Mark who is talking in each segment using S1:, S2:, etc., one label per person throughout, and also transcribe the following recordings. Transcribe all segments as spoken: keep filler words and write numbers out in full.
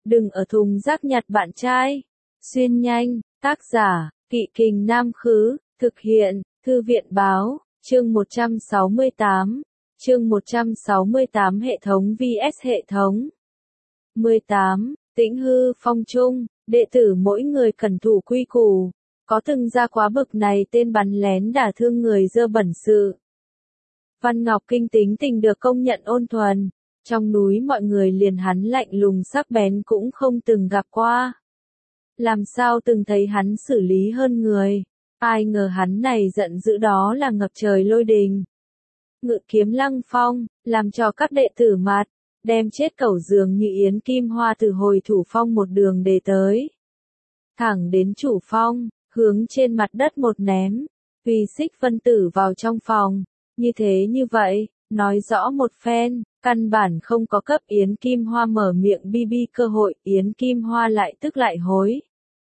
S1: đừng ở thùng rác nhặt bạn trai. Xuyên nhanh, tác giả, Kỵ Kình Nam Khứ, thực hiện, Thư viện Báo, chương một trăm sáu mươi tám, chương một trăm sáu mươi tám hệ thống vs hệ thống. mười tám, Tĩnh hư phong trung, đệ tử mỗi người cần thủ quy củ, có từng ra quá bực này tên bắn lén đả thương người dơ bẩn sự. Văn Ngọc Kinh tính tình được công nhận ôn thuần, trong núi mọi người liền hắn lạnh lùng sắc bén cũng không từng gặp qua. Làm sao từng thấy hắn xử lý hơn người, ai ngờ hắn này giận dữ đó là ngập trời lôi đình. Ngự kiếm lăng phong, làm cho các đệ tử mặt, đem chết cẩu dường như yến kim hoa từ hồi thủ phong một đường đề tới. Thẳng đến chủ phong, hướng trên mặt đất một ném, tùy Xích Vân Tử vào trong phòng, như thế như vậy, nói rõ một phen, căn bản không có cấp Yến Kim Hoa mở miệng bi bi cơ hội, Yến Kim Hoa lại tức lại hối.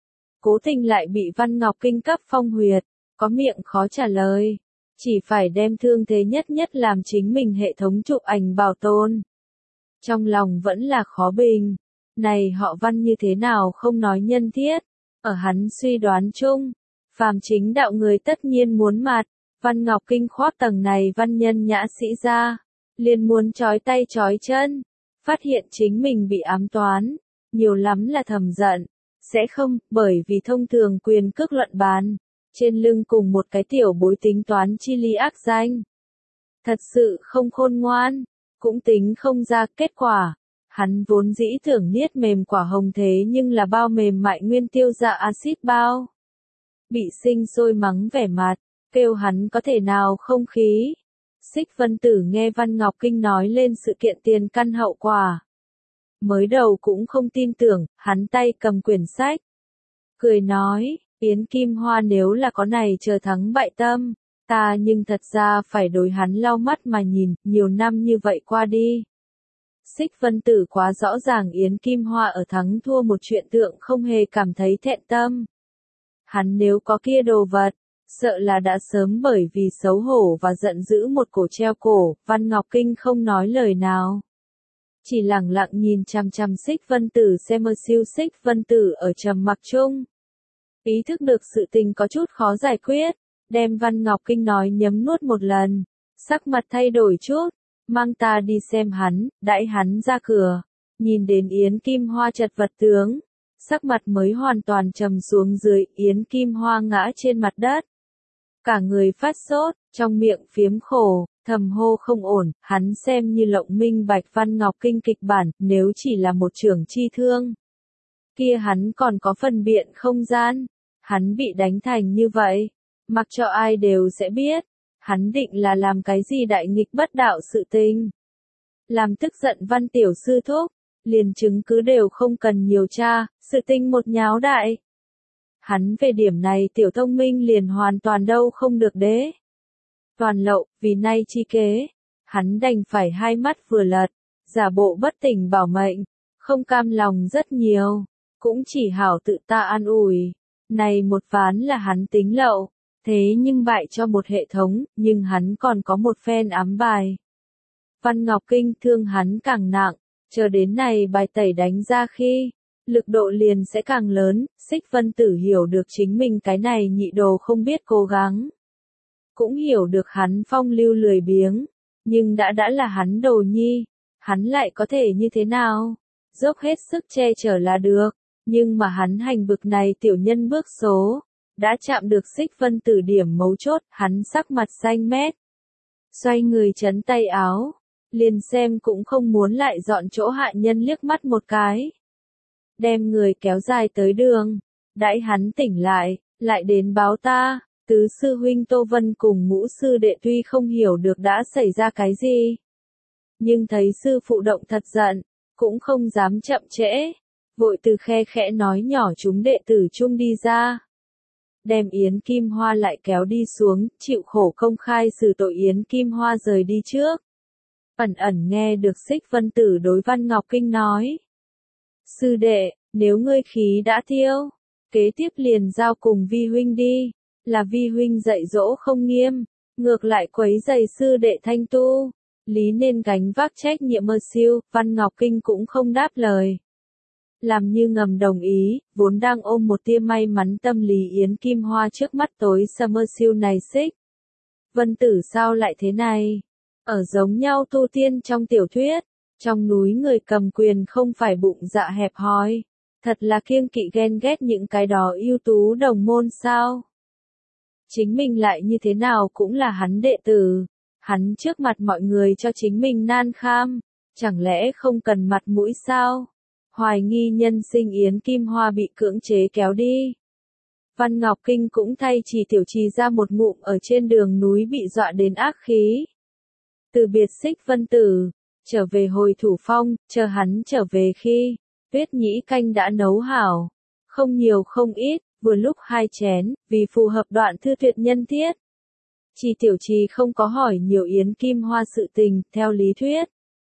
S1: Cố tình lại bị Văn Ngọc Kinh cấp phong huyệt, có miệng khó trả lời, chỉ phải đem thương thế nhất nhất làm chính mình hệ thống chụp ảnh bảo tồn. Trong lòng vẫn là khó bình, này họ Văn như thế nào không nói nhân thiết, ở hắn suy đoán chung, phàm chính đạo người tất nhiên muốn mặt, Văn Ngọc Kinh khoác tầng này văn nhân nhã sĩ ra, liền muốn trói tay trói chân, phát hiện chính mình bị ám toán, nhiều lắm là thầm giận, sẽ không, bởi vì thông thường quyền cước luận bàn, trên lưng cùng một cái tiểu bối tính toán chi ly ác danh. Thật sự không khôn ngoan, cũng tính không ra kết quả. Hắn vốn dĩ tưởng niết mềm quả hồng thế nhưng là bao mềm mại nguyên tiêu dạ axit bao. Bị sinh sôi mắng vẻ mặt, kêu hắn có thể nào không khí. Xích Vân Tử nghe Văn Ngọc Kinh nói lên sự kiện tiền căn hậu quả. Mới đầu cũng không tin tưởng, hắn tay cầm quyển sách. Cười nói, Yến Kim Hoa nếu là có này chờ thắng bại tâm, ta nhưng thật ra phải đối hắn lau mắt mà nhìn, nhiều năm như vậy qua đi. Xích Vân Tử quá rõ ràng Yến Kim Hoa ở thắng thua một chuyện tượng không hề cảm thấy thẹn tâm. Hắn nếu có kia đồ vật, sợ là đã sớm bởi vì xấu hổ và giận dữ một cổ treo cổ, Văn Ngọc Kinh không nói lời nào. Chỉ lặng lặng nhìn chằm chằm Xích Vân Tử xem mơ siêu Xích Vân Tử ở trầm mặc chung. Ý thức được sự tình có chút khó giải quyết, đem Văn Ngọc Kinh nói nhấm nuốt một lần, sắc mặt thay đổi chút, mang ta đi xem hắn, đãi hắn ra cửa, nhìn đến Yến Kim Hoa chật vật tướng, sắc mặt mới hoàn toàn trầm xuống dưới, Yến Kim Hoa ngã trên mặt đất. Cả người phát sốt, trong miệng phiếm khổ, thầm hô không ổn, hắn xem như lộng minh bạch Văn Ngọc Kinh kịch bản, nếu chỉ là một trưởng chi thương. Kia hắn còn có phân biện không gian, hắn bị đánh thành như vậy, mặc cho ai đều sẽ biết, hắn định là làm cái gì đại nghịch bất đạo sự tình. Làm tức giận Văn Tiểu Sư thúc, liền chứng cứ đều không cần nhiều tra, sự tình một nháo đại. Hắn về điểm này tiểu thông minh liền hoàn toàn đâu không được đế. Toàn lậu, vì nay chi kế, hắn đành phải hai mắt vừa lật, giả bộ bất tỉnh bảo mệnh, không cam lòng rất nhiều, cũng chỉ hảo tự ta an ủi. Này một ván là hắn tính lậu, thế nhưng bại cho một hệ thống, nhưng hắn còn có một phen ám bài. Văn Ngọc Kinh thương hắn càng nặng, chờ đến này bài tẩy đánh ra khi, lực độ liền sẽ càng lớn, Xích Vân Tử hiểu được chính mình cái này nhị đồ không biết cố gắng. Cũng hiểu được hắn phong lưu lười biếng, nhưng đã đã là hắn đồ nhi, hắn lại có thể như thế nào, dốc hết sức che chở là được, nhưng mà hắn hành bực này tiểu nhân bước số, đã chạm được Xích Vân Tử điểm mấu chốt, hắn sắc mặt xanh mét. Xoay người chấn tay áo, liền xem cũng không muốn lại dọn chỗ hạ nhân liếc mắt một cái. Đem người kéo dài tới đường, đãi hắn tỉnh lại, lại đến báo ta, tứ sư huynh Tô Vân cùng ngũ sư đệ tuy không hiểu được đã xảy ra cái gì. Nhưng thấy sư phụ động thật giận, cũng không dám chậm trễ, vội từ khe khẽ nói nhỏ chúng đệ tử chung đi ra. Đem Yến Kim Hoa lại kéo đi xuống, chịu khổ công khai xử tội Yến Kim Hoa rời đi trước. Ẩn ẩn nghe được Xích Vân Tử đối Văn Ngọc Kinh nói. Sư đệ, nếu ngươi khí đã tiêu, kế tiếp liền giao cùng vi huynh đi, là vi huynh dạy dỗ không nghiêm, ngược lại quấy rầy sư đệ thanh tu, lý nên gánh vác trách nhiệm mơ siêu, Văn Ngọc Kinh cũng không đáp lời. làm như ngầm đồng ý, vốn đang ôm một tia may mắn tâm lý Yến Kim Hoa trước mắt tối Summer Siêu này xích. Vân Tử sao lại thế này? Ở giống nhau tu tiên trong tiểu thuyết, trong núi người cầm quyền không phải bụng dạ hẹp hòi, thật là kiêng kỵ ghen ghét những cái đó ưu tú đồng môn sao? Chính mình lại như thế nào cũng là hắn đệ tử, hắn trước mặt mọi người cho chính mình nan kham, chẳng lẽ không cần mặt mũi sao? Hoài nghi nhân sinh Yến Kim Hoa bị cưỡng chế kéo đi. Văn Ngọc Kinh cũng thay Trì Tiểu Trì ra một ngụm ở trên đường núi bị dọa đến ác khí. Từ biệt Xích Vân Tử, trở về hồi thủ phong, chờ hắn trở về khi, tuyết nhĩ canh đã nấu hảo. Không nhiều không ít, vừa lúc hai chén, vì phù hợp đoạn thư tuyệt nhân thiết. Trì Tiểu Trì không có hỏi nhiều Yến Kim Hoa sự tình, theo lý thuyết.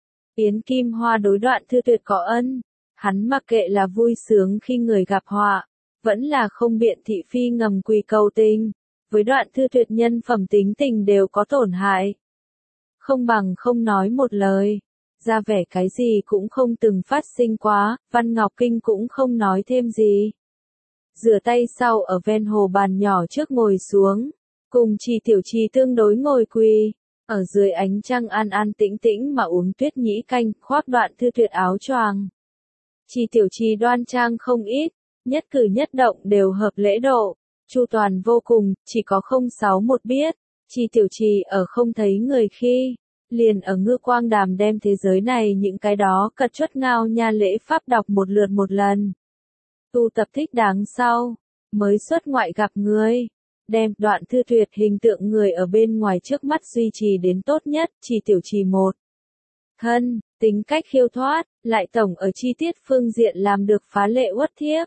S1: Yến Kim Hoa đối đoạn thư tuyệt có ân, hắn mặc kệ là vui sướng khi người gặp họa, vẫn là không biện thị phi ngầm quỳ cầu tình, với đoạn thư tuyệt nhân phẩm tính tình đều có tổn hại. Không bằng không nói một lời, ra vẻ cái gì cũng không từng phát sinh quá, Văn Ngọc Kinh cũng không nói thêm gì. Rửa tay sau ở ven hồ bàn nhỏ trước ngồi xuống, cùng Trì Tiểu Trì tương đối ngồi quỳ, ở dưới ánh trăng an an tĩnh tĩnh mà uống tuyết nhĩ canh, khoác đoạn thư tuyệt áo choàng. Trì Tiểu Trì đoan trang không ít, nhất cử nhất động đều hợp lễ độ, chu toàn vô cùng, chỉ có không sáu một biết, Trì Tiểu Trì ở không thấy người khi, liền ở Ngư Quang Đàm đem thế giới này những cái đó cật chuất ngao nha lễ pháp đọc một lượt một lần. Tu tập thích đáng sau, mới xuất ngoại gặp người, đem đoạn thư tuyệt hình tượng người ở bên ngoài trước mắt duy trì đến tốt nhất, Trì Tiểu Trì một. Thân, tính cách khiêu thoát, lại tổng ở chi tiết phương diện làm được phá lệ uất thiếp.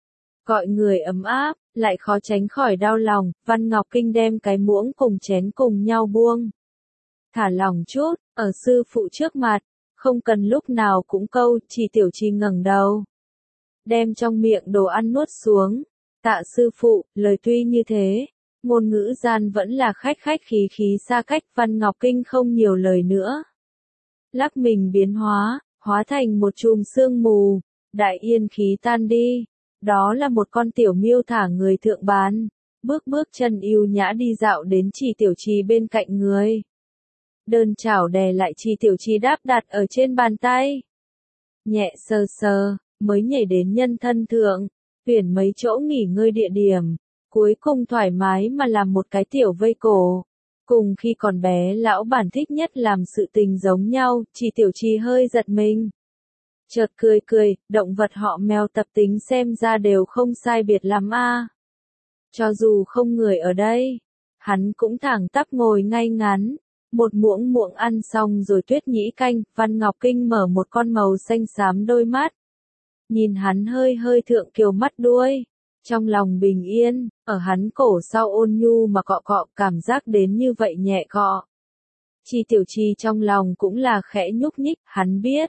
S1: Gọi người ấm áp, lại khó tránh khỏi đau lòng, Văn Ngọc Kinh đem cái muỗng cùng chén cùng nhau buông. Thả lòng chút, ở sư phụ trước mặt, không cần lúc nào cũng câu, Trì Tiểu Trì ngẩng đầu. Đem trong miệng đồ ăn nuốt xuống, tạ sư phụ, lời tuy như thế, ngôn ngữ gian vẫn là khách khách khí khí xa cách, Văn Ngọc Kinh không nhiều lời nữa. Lắc mình biến hóa, hóa thành một chùm sương mù, đại yên khí tan đi. Đó là một con tiểu miêu thả người thượng bán, bước bước chân yêu nhã đi dạo đến Trì Tiểu Trì bên cạnh người. Đơn chảo đè lại Trì Tiểu Trì đáp đặt ở trên bàn tay. Nhẹ sờ sờ, mới nhảy đến nhân thân thượng, tuyển mấy chỗ nghỉ ngơi địa điểm, cuối cùng thoải mái mà làm một cái tiểu vây cổ. Cùng khi còn bé lão bản thích nhất làm sự tình giống nhau, Trì Tiểu Trì hơi giật mình. Chợt cười cười, động vật họ mèo tập tính xem ra đều không sai biệt lắm a. Cho dù không người ở đây, hắn cũng thẳng tắp ngồi ngay ngắn, một muỗng muỗng ăn xong rồi tuyết nhĩ canh, Văn Ngọc Kinh mở một con màu xanh xám đôi mắt. Nhìn hắn hơi hơi thượng kiều mắt đuôi, trong lòng bình yên, ở hắn cổ sau ôn nhu mà cọ cọ cảm giác đến như vậy nhẹ cọ. Trì Tiểu Trì trong lòng cũng là khẽ nhúc nhích, hắn biết.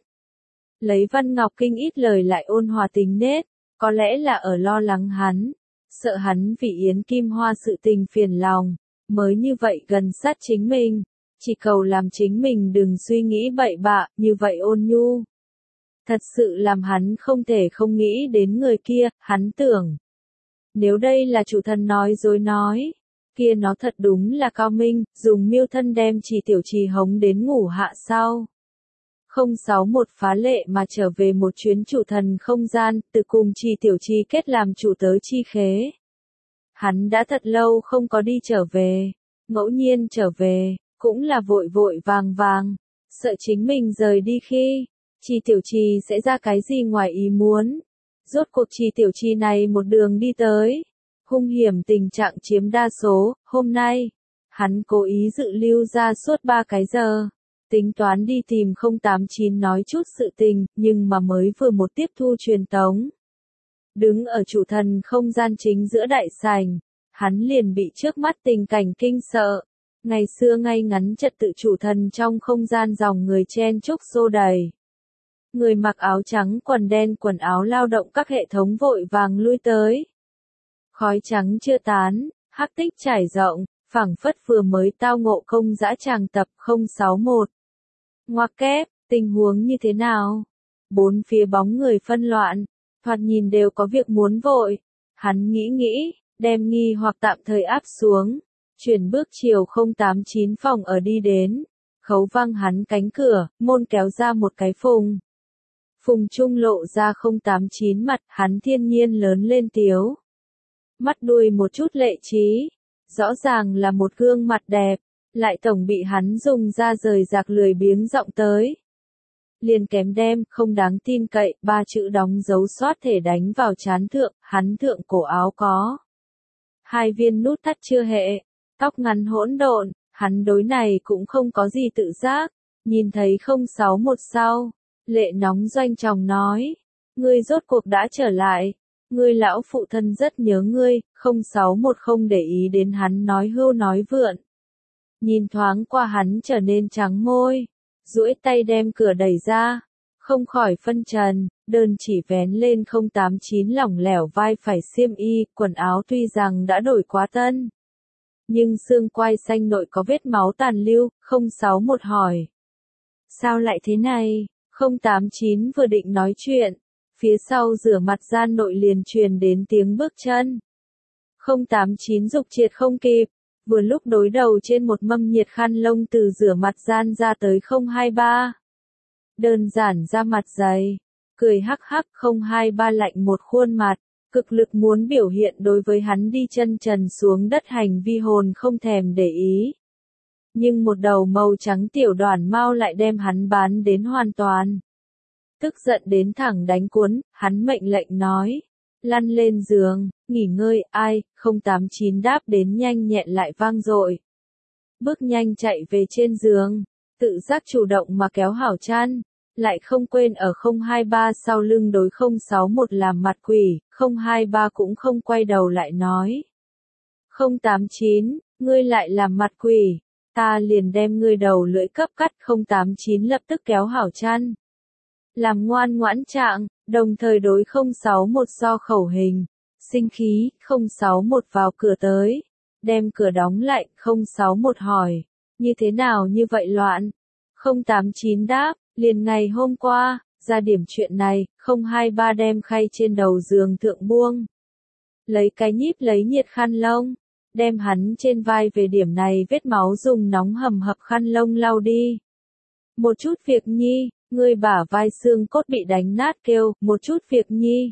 S1: Lấy Văn Ngọc Kinh ít lời lại ôn hòa tính nết, có lẽ là ở lo lắng hắn, sợ hắn vì Yến Kim Hoa sự tình phiền lòng, mới như vậy gần sát chính mình, chỉ cầu làm chính mình đừng suy nghĩ bậy bạ, như vậy ôn nhu. Thật sự làm hắn không thể không nghĩ đến người kia, hắn tưởng. Nếu đây là chủ thần nói dối nói, kia nó thật đúng là cao minh, dùng miêu thân đem Trì Tiểu Trì hống đến ngủ hạ sau. không sáu một phá lệ mà trở về một chuyến chủ thần không gian, từ cùng Trì Tiểu Trì kết làm chủ tớ chi khế. Hắn đã thật lâu không có đi trở về, ngẫu nhiên trở về, cũng là vội vội vàng vàng, sợ chính mình rời đi khi, Trì Tiểu Trì sẽ ra cái gì ngoài ý muốn. Rốt cuộc Trì Tiểu Trì này một đường đi tới, hung hiểm tình trạng chiếm đa số, hôm nay, hắn cố ý dự lưu ra suốt ba cái giờ. Tính toán đi tìm không tám chín nói chút sự tình, nhưng mà mới vừa một tiếp thu truyền tống. Đứng ở chủ thần không gian chính giữa đại sảnh, hắn liền bị trước mắt tình cảnh kinh sợ. Ngày xưa ngay ngắn trật tự chủ thần trong không gian dòng người chen chúc xô đầy. Người mặc áo trắng quần đen quần áo lao động các hệ thống vội vàng lui tới. Khói trắng chưa tán, hắc tích trải rộng, phảng phất vừa mới tao ngộ công dã tràng tập không sáu một. Ngoặc kép, tình huống như thế nào? Bốn phía bóng người phân loạn, thoạt nhìn đều có việc muốn vội. Hắn nghĩ nghĩ, đem nghi hoặc tạm thời áp xuống, chuyển bước chiều không tám chín phòng ở đi đến, khấu văng hắn cánh cửa, môn kéo ra một cái phùng. Phùng trung lộ ra không tám chín mặt, hắn thiên nhiên lớn lên tiếu. Mắt đuôi một chút lệ trí, rõ ràng là một gương mặt đẹp, lại tổng bị hắn dùng ra rời rạc lười biếng giọng tới. Liền kém đem, không đáng tin cậy, ba chữ đóng dấu xoát thể đánh vào trán thượng, hắn thượng cổ áo có. Hai viên nút thắt chưa hệ, tóc ngắn hỗn độn, hắn đối này cũng không có gì tự giác, nhìn thấy không sáu một sau, lệ nóng doanh chồng nói, ngươi rốt cuộc đã trở lại, ngươi lão phụ thân rất nhớ ngươi, không sáu một không để ý đến hắn nói hưu nói vượn. Nhìn thoáng qua hắn trở nên trắng môi, duỗi tay đem cửa đẩy ra, không khỏi phân trần, đơn chỉ vén lên không tám chín lỏng lẻo vai phải xiêm y, quần áo tuy rằng đã đổi quá tân. Nhưng xương quai xanh nội có vết máu tàn lưu, không sáu một hỏi. Sao lại thế này? không tám chín vừa định nói chuyện, phía sau rửa mặt gian nội liền truyền đến tiếng bước chân. không tám chín dục triệt không kịp, vừa lúc đối đầu trên một mâm nhiệt khăn lông từ rửa mặt gian ra tới không hai ba. Đơn giản ra mặt dày, cười hắc hắc không hai ba lạnh một khuôn mặt, cực lực muốn biểu hiện đối với hắn đi chân trần xuống đất hành vi hồn không thèm để ý. Nhưng một đầu màu trắng tiểu đoàn mao lại đem hắn bán đến hoàn toàn. Tức giận đến thẳng đánh cuốn, hắn mệnh lệnh nói. Lăn lên giường, nghỉ ngơi, ai, không tám chín đáp đến nhanh nhẹn lại vang dội. Bước nhanh chạy về trên giường, tự giác chủ động mà kéo hảo chăn, lại không quên ở không hai ba sau lưng đối không sáu một làm mặt quỷ, không hai ba cũng không quay đầu lại nói. không tám chín, ngươi lại làm mặt quỷ, ta liền đem ngươi đầu lưỡi cấp cắt. Không tám chín lập tức kéo hảo chăn. Làm ngoan ngoãn trạng, đồng thời đối không sáu một so khẩu hình, sinh khí, không sáu một vào cửa tới, đem cửa đóng lại, không sáu một hỏi, như thế nào như vậy loạn? không tám chín đáp, liền ngày hôm qua, ra điểm chuyện này, không hai ba đem khay trên đầu giường thượng buông. Lấy cái nhíp lấy nhiệt khăn lông, đem hắn trên vai về điểm này vết máu dùng nóng hầm hập khăn lông lau đi. Một chút việc nhi. Ngươi bả vai xương cốt bị đánh nát kêu, một chút việc nhi.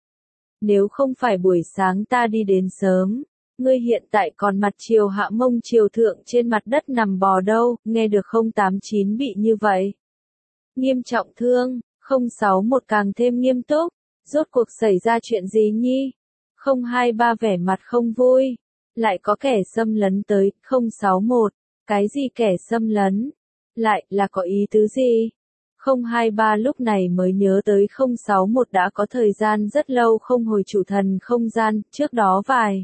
S1: Nếu không phải buổi sáng ta đi đến sớm, ngươi hiện tại còn mặt chiều hạ mông chiều thượng trên mặt đất nằm bò đâu, nghe được không tám chín bị như vậy. Nghiêm trọng thương, không sáu một càng thêm nghiêm túc, rốt cuộc xảy ra chuyện gì nhi? không hai ba vẻ mặt không vui, lại có kẻ xâm lấn tới, không sáu một, cái gì kẻ xâm lấn? Lại là có ý tứ gì? không hai ba lúc này mới nhớ tới không sáu một đã có thời gian rất lâu không hồi chủ thần không gian, trước đó vài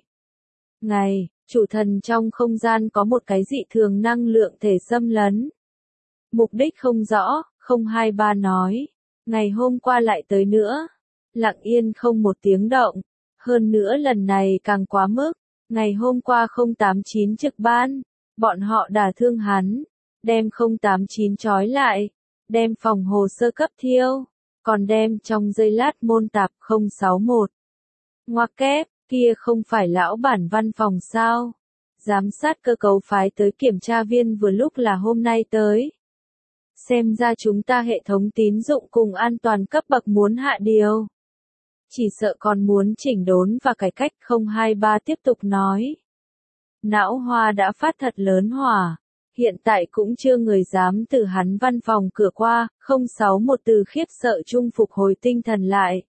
S1: ngày, chủ thần trong không gian có một cái dị thường năng lượng thể xâm lấn. Mục đích không rõ, không hai ba nói, ngày hôm qua lại tới nữa, lặng yên không một tiếng động, hơn nữa lần này càng quá mức, ngày hôm qua không tám chín trực ban, bọn họ đả thương hắn, đem không tám chín trói lại. Đem phòng hồ sơ cấp thiêu, còn đem trong giây lát môn tạp không sáu một. Ngoặc kép, kia không phải lão bản văn phòng sao? Giám sát cơ cấu phái tới kiểm tra viên vừa lúc là hôm nay tới. Xem ra chúng ta hệ thống tín dụng cùng an toàn cấp bậc muốn hạ điều. Chỉ sợ còn muốn chỉnh đốn và cải cách. Không hai ba tiếp tục nói. Não hoa đã phát thật lớn hỏa. Hiện tại cũng chưa người dám từ hắn văn phòng cửa qua, không sáu một từ khiếp sợ chung phục hồi tinh thần lại.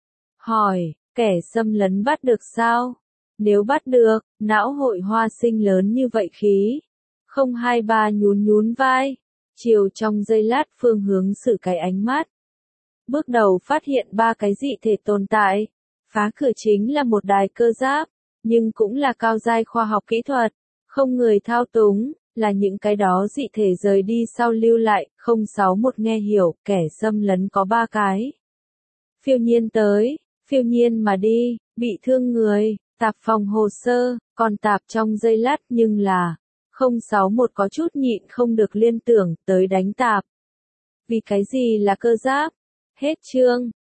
S1: Hỏi, kẻ xâm lấn bắt được sao? Nếu bắt được, não hội hoa sinh lớn như vậy khí. không hai ba nhún nhún vai, chiều trong giây lát phương hướng xử cái ánh mắt. Bước đầu phát hiện ba cái dị thể tồn tại. Phá cửa chính là một đài cơ giáp, nhưng cũng là cao giai khoa học kỹ thuật, không người thao túng. Là những cái đó dị thể rời đi sau lưu lại, không sáu một nghe hiểu, kẻ xâm lấn có ba cái. Phiêu nhiên tới, phiêu nhiên mà đi, bị thương người, tạp phòng hồ sơ, còn tạp trong giây lát nhưng là, không sáu một có chút nhịn không được liên tưởng tới đánh tạp. Vì cái gì là cơ giáp? Hết chương.